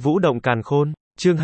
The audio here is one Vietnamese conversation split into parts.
Vũ động càn khôn, chương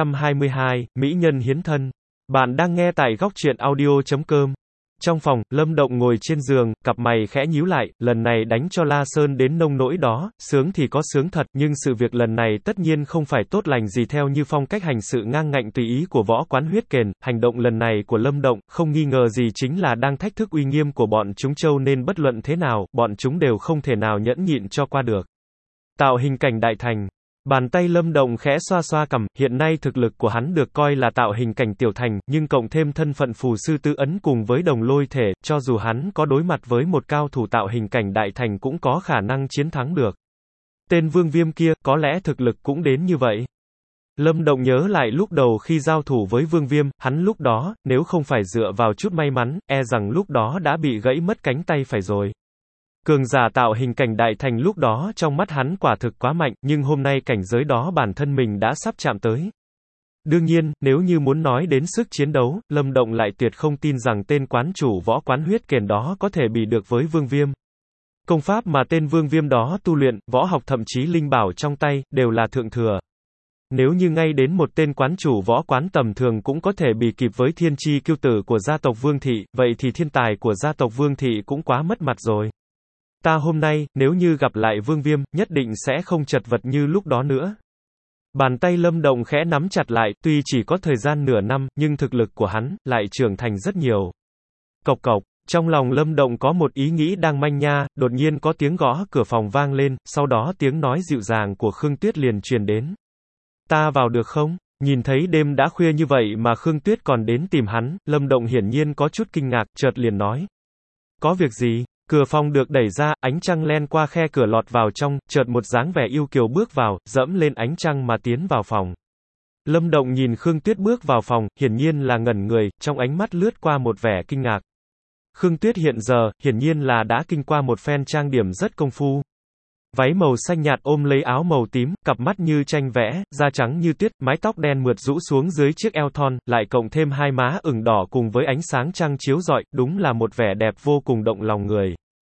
222, Mỹ nhân hiến thân. Bạn đang nghe tại góc truyện audio.com. Trong phòng, Lâm Động ngồi trên giường, cặp mày khẽ nhíu lại, lần này đánh cho La Sơn đến nông nỗi đó, sướng thì có sướng thật, nhưng sự việc lần này tất nhiên không phải tốt lành gì theo như phong cách hành sự ngang ngạnh tùy ý của Võ Quán Huyết Kền, hành động lần này của Lâm Động, không nghi ngờ gì chính là đang thách thức uy nghiêm của bọn chúng Châu nên bất luận thế nào, bọn chúng đều không thể nào nhẫn nhịn cho qua được. Tạo hình cảnh đại thành. Bàn tay Lâm Động khẽ xoa xoa cằm, hiện nay thực lực của hắn được coi là tạo hình cảnh tiểu thành, nhưng cộng thêm thân phận phù sư tứ ấn cùng với đồng lôi thể, cho dù hắn có đối mặt với một cao thủ tạo hình cảnh đại thành cũng có khả năng chiến thắng được. Tên Vương Viêm kia, có lẽ thực lực cũng đến như vậy. Lâm Động nhớ lại lúc đầu khi giao thủ với Vương Viêm, hắn lúc đó, nếu không phải dựa vào chút may mắn, e rằng lúc đó đã bị gãy mất cánh tay phải rồi. Cường giả tạo hình cảnh đại thành lúc đó trong mắt hắn quả thực quá mạnh, nhưng hôm nay cảnh giới đó bản thân mình đã sắp chạm tới. Đương nhiên, nếu như muốn nói đến sức chiến đấu, Lâm Động lại tuyệt không tin rằng tên quán chủ Võ Quán Huyết Kền đó có thể bị được với Vương Viêm. Công pháp mà tên Vương Viêm đó tu luyện, võ học thậm chí linh bảo trong tay, đều là thượng thừa. Nếu như ngay đến một tên quán chủ võ quán tầm thường cũng có thể bị kịp với thiên chi kiêu tử của gia tộc Vương Thị, vậy thì thiên tài của gia tộc Vương Thị cũng quá mất mặt rồi. Ta hôm nay, nếu như gặp lại Vương Viêm, nhất định sẽ không chật vật như lúc đó nữa. Bàn tay Lâm Động khẽ nắm chặt lại, tuy chỉ có thời gian nửa năm, nhưng thực lực của hắn, lại trưởng thành rất nhiều. Cộc cộc, trong lòng Lâm Động có một ý nghĩ đang manh nha, đột nhiên có tiếng gõ cửa phòng vang lên, sau đó tiếng nói dịu dàng của Khương Tuyết liền truyền đến. Ta vào được không? Nhìn thấy đêm đã khuya như vậy mà Khương Tuyết còn đến tìm hắn, Lâm Động hiển nhiên có chút kinh ngạc, chợt liền nói. Có việc gì? Cửa phòng được đẩy ra, ánh trăng len qua khe cửa lọt vào trong, chợt một dáng vẻ yêu kiều bước vào, dẫm lên ánh trăng mà tiến vào phòng. Lâm Động nhìn Khương Tuyết bước vào phòng, hiển nhiên là ngẩn người, trong ánh mắt lướt qua một vẻ kinh ngạc. Khương Tuyết hiện giờ, hiển nhiên là đã kinh qua một phen trang điểm rất công phu. Váy màu xanh nhạt ôm lấy áo màu tím, cặp mắt như tranh vẽ, da trắng như tuyết, mái tóc đen mượt rũ xuống dưới chiếc eo thon, lại cộng thêm hai má ửng đỏ cùng với ánh sáng trăng chiếu rọi, đúng là một vẻ đẹp vô cùng động lòng người.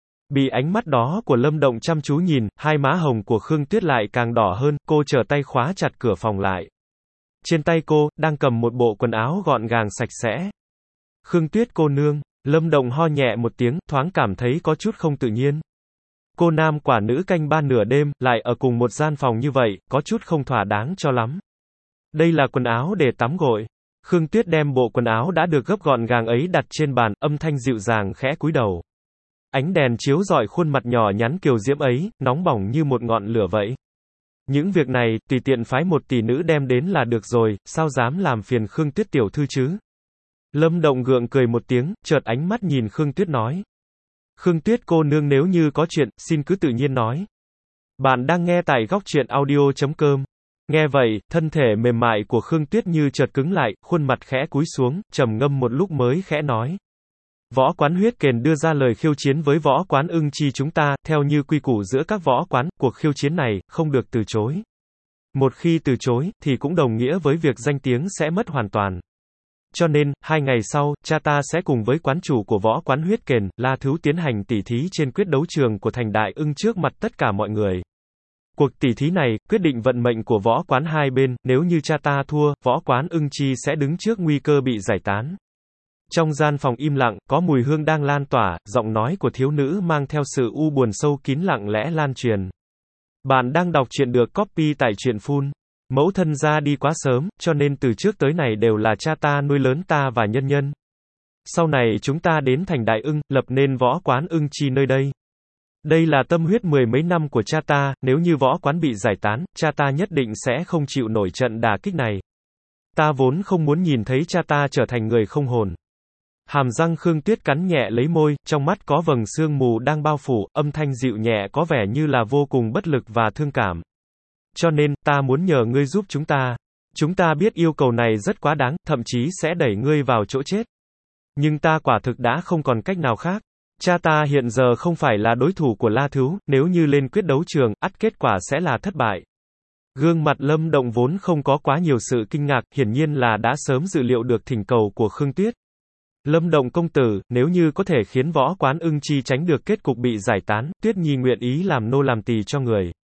Bị ánh mắt đó của Lâm Động chăm chú nhìn, hai má hồng của Khương Tuyết lại càng đỏ hơn, cô trở tay khóa chặt cửa phòng lại. Trên tay cô, đang cầm một bộ quần áo gọn gàng sạch sẽ. Khương Tuyết cô nương, Lâm Động ho nhẹ một tiếng, thoáng cảm thấy có chút không tự nhiên. Cô nam quả nữ canh ba nửa đêm, lại ở cùng một gian phòng như vậy, có chút không thỏa đáng cho lắm. Đây là quần áo để tắm gội. Khương Tuyết đem bộ quần áo đã được gấp gọn gàng ấy đặt trên bàn, âm thanh dịu dàng khẽ cúi đầu. Ánh đèn chiếu rọi khuôn mặt nhỏ nhắn kiều diễm ấy, nóng bỏng như một ngọn lửa vậy. Những việc này, tùy tiện phái một tỷ nữ đem đến là được rồi, sao dám làm phiền Khương Tuyết tiểu thư chứ? Lâm Động gượng cười một tiếng, chợt ánh mắt nhìn Khương Tuyết nói. Khương Tuyết cô nương nếu như có chuyện, xin cứ tự nhiên nói. Bạn đang nghe tại góc truyện audio.com. Nghe vậy, thân thể mềm mại của Khương Tuyết như chợt cứng lại, khuôn mặt khẽ cúi xuống, trầm ngâm một lúc mới khẽ nói. Võ Quán Huyết Kền đưa ra lời khiêu chiến với Võ Quán Ưng Chi chúng ta, theo như quy củ giữa các võ quán, cuộc khiêu chiến này, không được từ chối. Một khi từ chối, thì cũng đồng nghĩa với việc danh tiếng sẽ mất hoàn toàn. Cho nên, 2 ngày sau, cha ta sẽ cùng với quán chủ của Võ Quán Huyết Kền, La Thứu tiến hành tỉ thí trên quyết đấu trường của thành Đại Ưng trước mặt tất cả mọi người. Cuộc tỉ thí này, quyết định vận mệnh của võ quán hai bên, nếu như cha ta thua, Võ Quán Ưng Chi sẽ đứng trước nguy cơ bị giải tán. Trong gian phòng im lặng, có mùi hương đang lan tỏa, giọng nói của thiếu nữ mang theo sự u buồn sâu kín lặng lẽ lan truyền. Bạn đang đọc truyện được copy tại truyện Full. Mẫu thân ra đi quá sớm, cho nên từ trước tới này đều là cha ta nuôi lớn ta và nhân nhân. Sau này chúng ta đến thành Đại Ưng, lập nên Võ Quán Ưng Chi nơi đây. Đây là tâm huyết 10 mấy năm của cha ta, nếu như võ quán bị giải tán, cha ta nhất định sẽ không chịu nổi trận đả kích này. Ta vốn không muốn nhìn thấy cha ta trở thành người không hồn. Hàm răng Khương Tuyết cắn nhẹ lấy môi, trong mắt có vầng sương mù đang bao phủ, âm thanh dịu nhẹ có vẻ như là vô cùng bất lực và thương cảm. Cho nên, ta muốn nhờ ngươi giúp chúng ta. Chúng ta biết yêu cầu này rất quá đáng, thậm chí sẽ đẩy ngươi vào chỗ chết. Nhưng ta quả thực đã không còn cách nào khác. Cha ta hiện giờ không phải là đối thủ của La Thứu, nếu như lên quyết đấu trường, ắt kết quả sẽ là thất bại. Gương mặt Lâm Động vốn không có quá nhiều sự kinh ngạc, hiển nhiên là đã sớm dự liệu được thỉnh cầu của Khương Tuyết. Lâm Động công tử, nếu như có thể khiến Võ Quán Ưng Chi tránh được kết cục bị giải tán, Tuyết Nhi nguyện ý làm nô làm tỳ cho người.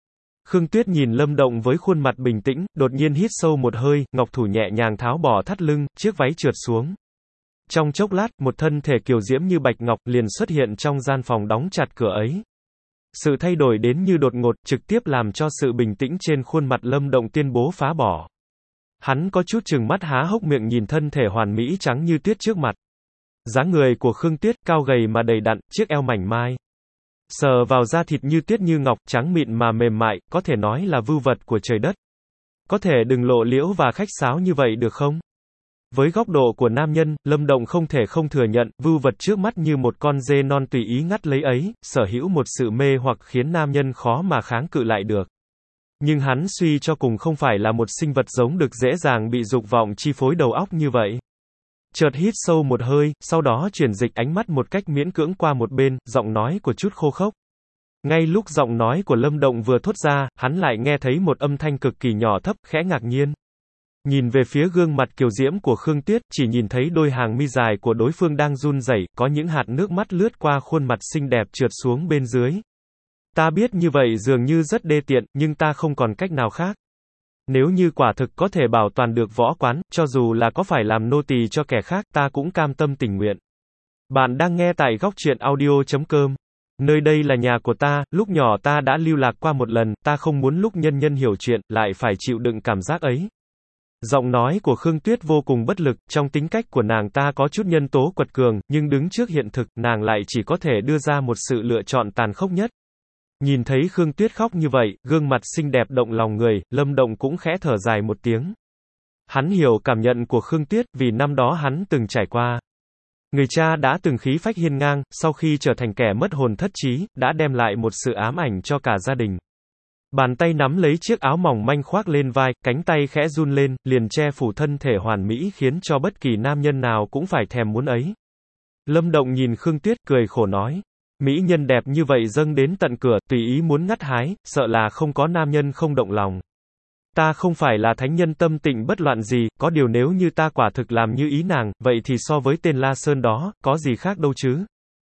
Khương Tuyết nhìn Lâm Động với khuôn mặt bình tĩnh, đột nhiên hít sâu một hơi, ngọc thủ nhẹ nhàng tháo bỏ thắt lưng, chiếc váy trượt xuống. Trong chốc lát, một thân thể kiều diễm như bạch ngọc liền xuất hiện trong gian phòng đóng chặt cửa ấy. Sự thay đổi đến như đột ngột, trực tiếp làm cho sự bình tĩnh trên khuôn mặt Lâm Động tuyên bố phá bỏ. Hắn có chút trừng mắt há hốc miệng nhìn thân thể hoàn mỹ trắng như tuyết trước mặt. Dáng người của Khương Tuyết, cao gầy mà đầy đặn, chiếc eo mảnh mai. Sờ vào da thịt như tuyết như ngọc, trắng mịn mà mềm mại, có thể nói là vưu vật của trời đất. Có thể đừng lộ liễu và khách sáo như vậy được không? Với góc độ của nam nhân, Lâm Động không thể không thừa nhận, vưu vật trước mắt như một con dê non tùy ý ngắt lấy ấy, sở hữu một sự mê hoặc khiến nam nhân khó mà kháng cự lại được. Nhưng hắn suy cho cùng không phải là một sinh vật giống được dễ dàng bị dục vọng chi phối đầu óc như vậy. Chợt hít sâu một hơi, sau đó chuyển dịch ánh mắt một cách miễn cưỡng qua một bên, giọng nói của chút khô khốc. Ngay lúc giọng nói của Lâm Động vừa thốt ra, hắn lại nghe thấy một âm thanh cực kỳ nhỏ thấp, khẽ ngạc nhiên. Nhìn về phía gương mặt kiều diễm của Khương Tuyết, chỉ nhìn thấy đôi hàng mi dài của đối phương đang run rẩy, có những hạt nước mắt lướt qua khuôn mặt xinh đẹp trượt xuống bên dưới. Ta biết như vậy dường như rất đê tiện, nhưng ta không còn cách nào khác. Nếu như quả thực có thể bảo toàn được võ quán, cho dù là có phải làm nô tỳ cho kẻ khác, ta cũng cam tâm tình nguyện. Bạn đang nghe tại góc truyện audio.com. Nơi đây là nhà của ta, lúc nhỏ ta đã lưu lạc qua một lần, ta không muốn lúc nhân nhân hiểu chuyện, lại phải chịu đựng cảm giác ấy. Giọng nói của Khương Tuyết vô cùng bất lực, trong tính cách của nàng ta có chút nhân tố quật cường, nhưng đứng trước hiện thực, nàng lại chỉ có thể đưa ra một sự lựa chọn tàn khốc nhất. Nhìn thấy Khương Tuyết khóc như vậy, gương mặt xinh đẹp động lòng người, Lâm Động cũng khẽ thở dài một tiếng. Hắn hiểu cảm nhận của Khương Tuyết, vì năm đó hắn từng trải qua. Người cha đã từng khí phách hiên ngang, sau khi trở thành kẻ mất hồn thất trí, đã đem lại một sự ám ảnh cho cả gia đình. Bàn tay nắm lấy chiếc áo mỏng manh khoác lên vai, cánh tay khẽ run lên, liền che phủ thân thể hoàn mỹ khiến cho bất kỳ nam nhân nào cũng phải thèm muốn ấy. Lâm Động nhìn Khương Tuyết, cười khổ nói. Mỹ nhân đẹp như vậy dâng đến tận cửa, tùy ý muốn ngắt hái, sợ là không có nam nhân không động lòng. Ta không phải là thánh nhân tâm tịnh bất loạn gì, có điều nếu như ta quả thực làm như ý nàng, vậy thì so với tên La Sơn đó, có gì khác đâu chứ.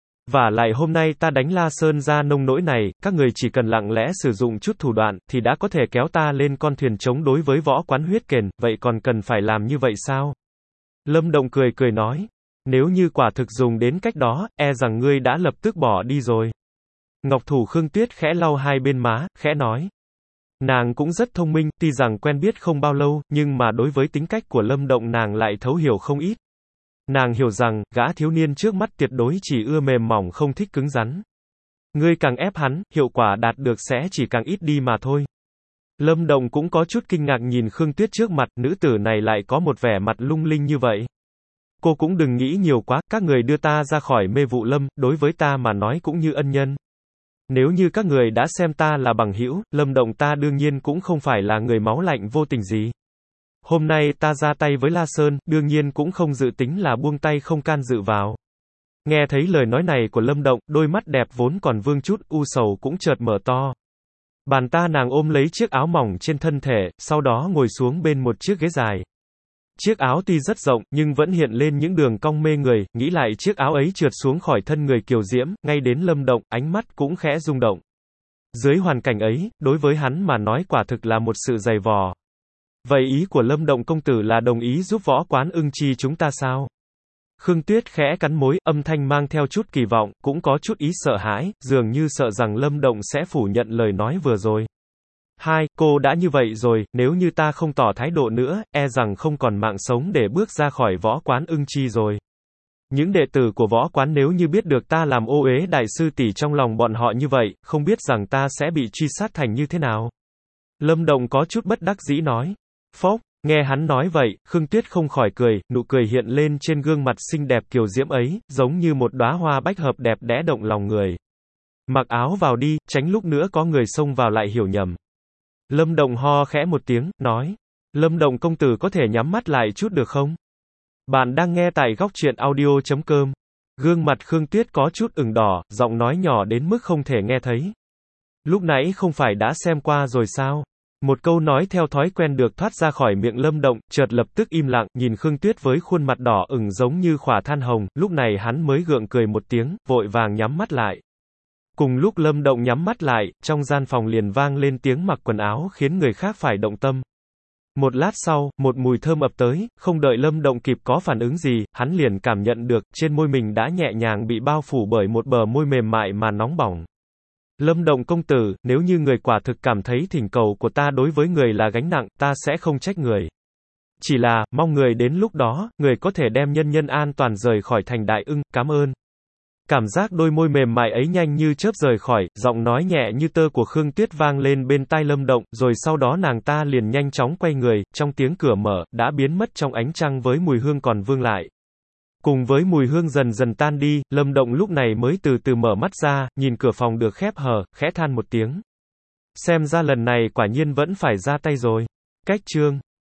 Và lại hôm nay ta đánh La Sơn ra nông nỗi này, các người chỉ cần lặng lẽ sử dụng chút thủ đoạn, thì đã có thể kéo ta lên con thuyền chống đối với võ quán huyết kền, vậy còn cần phải làm như vậy sao? Lâm Động cười cười nói. Nếu như quả thực dùng đến cách đó, e rằng ngươi đã lập tức bỏ đi rồi. Ngọc thủ Khương Tuyết khẽ lau hai bên má, khẽ nói. Nàng cũng rất thông minh, tuy rằng quen biết không bao lâu, nhưng mà đối với tính cách của Lâm Động nàng lại thấu hiểu không ít. Nàng hiểu rằng, gã thiếu niên trước mắt tuyệt đối chỉ ưa mềm mỏng không thích cứng rắn. Ngươi càng ép hắn, hiệu quả đạt được sẽ chỉ càng ít đi mà thôi. Lâm Động cũng có chút kinh ngạc nhìn Khương Tuyết trước mặt, nữ tử này lại có một vẻ mặt lung linh như vậy. Cô cũng đừng nghĩ nhiều quá, các người đưa ta ra khỏi mê vụ lâm, đối với ta mà nói cũng như ân nhân. Nếu như các người đã xem ta là bằng hữu, Lâm Động ta đương nhiên cũng không phải là người máu lạnh vô tình gì. Hôm nay ta ra tay với La Sơn, đương nhiên cũng không dự tính là buông tay không can dự vào. Nghe thấy lời nói này của Lâm Động, đôi mắt đẹp vốn còn vương chút u sầu cũng chợt mở to. Bàn ta nàng ôm lấy chiếc áo mỏng trên thân thể, sau đó ngồi xuống bên một chiếc ghế dài. Chiếc áo tuy rất rộng, nhưng vẫn hiện lên những đường cong mê người, nghĩ lại chiếc áo ấy trượt xuống khỏi thân người kiều diễm, ngay đến Lâm Động, ánh mắt cũng khẽ rung động. Dưới hoàn cảnh ấy, đối với hắn mà nói quả thực là một sự dày vò. Vậy ý của Lâm Động công tử là đồng ý giúp võ quán ưng chi chúng ta sao? Khương Tuyết khẽ cắn môi, âm thanh mang theo chút kỳ vọng, cũng có chút ý sợ hãi, dường như sợ rằng Lâm Động sẽ phủ nhận lời nói vừa rồi. Cô đã như vậy rồi, nếu như ta không tỏ thái độ nữa, e rằng không còn mạng sống để bước ra khỏi võ quán ưng chi rồi. Những đệ tử của võ quán nếu như biết được ta làm ô uế đại sư tỷ trong lòng bọn họ như vậy, không biết rằng ta sẽ bị truy sát thành như thế nào. Lâm Động có chút bất đắc dĩ nói. Phốc, nghe hắn nói vậy, Khương Tuyết không khỏi cười, nụ cười hiện lên trên gương mặt xinh đẹp kiều diễm ấy, giống như một đóa hoa bách hợp đẹp đẽ động lòng người. Mặc áo vào đi, tránh lúc nữa có người xông vào lại hiểu nhầm. Lâm Động ho khẽ một tiếng, nói. Lâm Động công tử có thể nhắm mắt lại chút được không? Bạn đang nghe tại góc truyện audio.com. Gương mặt Khương Tuyết có chút ửng đỏ, giọng nói nhỏ đến mức không thể nghe thấy. Lúc nãy không phải đã xem qua rồi sao? Một câu nói theo thói quen được thoát ra khỏi miệng Lâm Động, chợt lập tức im lặng, nhìn Khương Tuyết với khuôn mặt đỏ ửng giống như khỏa than hồng, lúc này hắn mới gượng cười một tiếng, vội vàng nhắm mắt lại. Cùng lúc Lâm Động nhắm mắt lại, trong gian phòng liền vang lên tiếng mặc quần áo khiến người khác phải động tâm. Một lát sau, một mùi thơm ập tới, không đợi Lâm Động kịp có phản ứng gì, hắn liền cảm nhận được, trên môi mình đã nhẹ nhàng bị bao phủ bởi một bờ môi mềm mại mà nóng bỏng. Lâm Động công tử, nếu như người quả thực cảm thấy thỉnh cầu của ta đối với người là gánh nặng, ta sẽ không trách người. Chỉ là, mong người đến lúc đó, người có thể đem nhân nhân an toàn rời khỏi thành Đại Ưng, cảm ơn. Cảm giác đôi môi mềm mại ấy nhanh như chớp rời khỏi, giọng nói nhẹ như tơ của Khương Tuyết vang lên bên tai Lâm Động, rồi sau đó nàng ta liền nhanh chóng quay người, trong tiếng cửa mở, đã biến mất trong ánh trăng với mùi hương còn vương lại. Cùng với mùi hương dần dần tan đi, Lâm Động lúc này mới từ từ mở mắt ra, nhìn cửa phòng được khép hờ, khẽ than một tiếng. Xem ra lần này quả nhiên vẫn phải ra tay rồi. Cách chương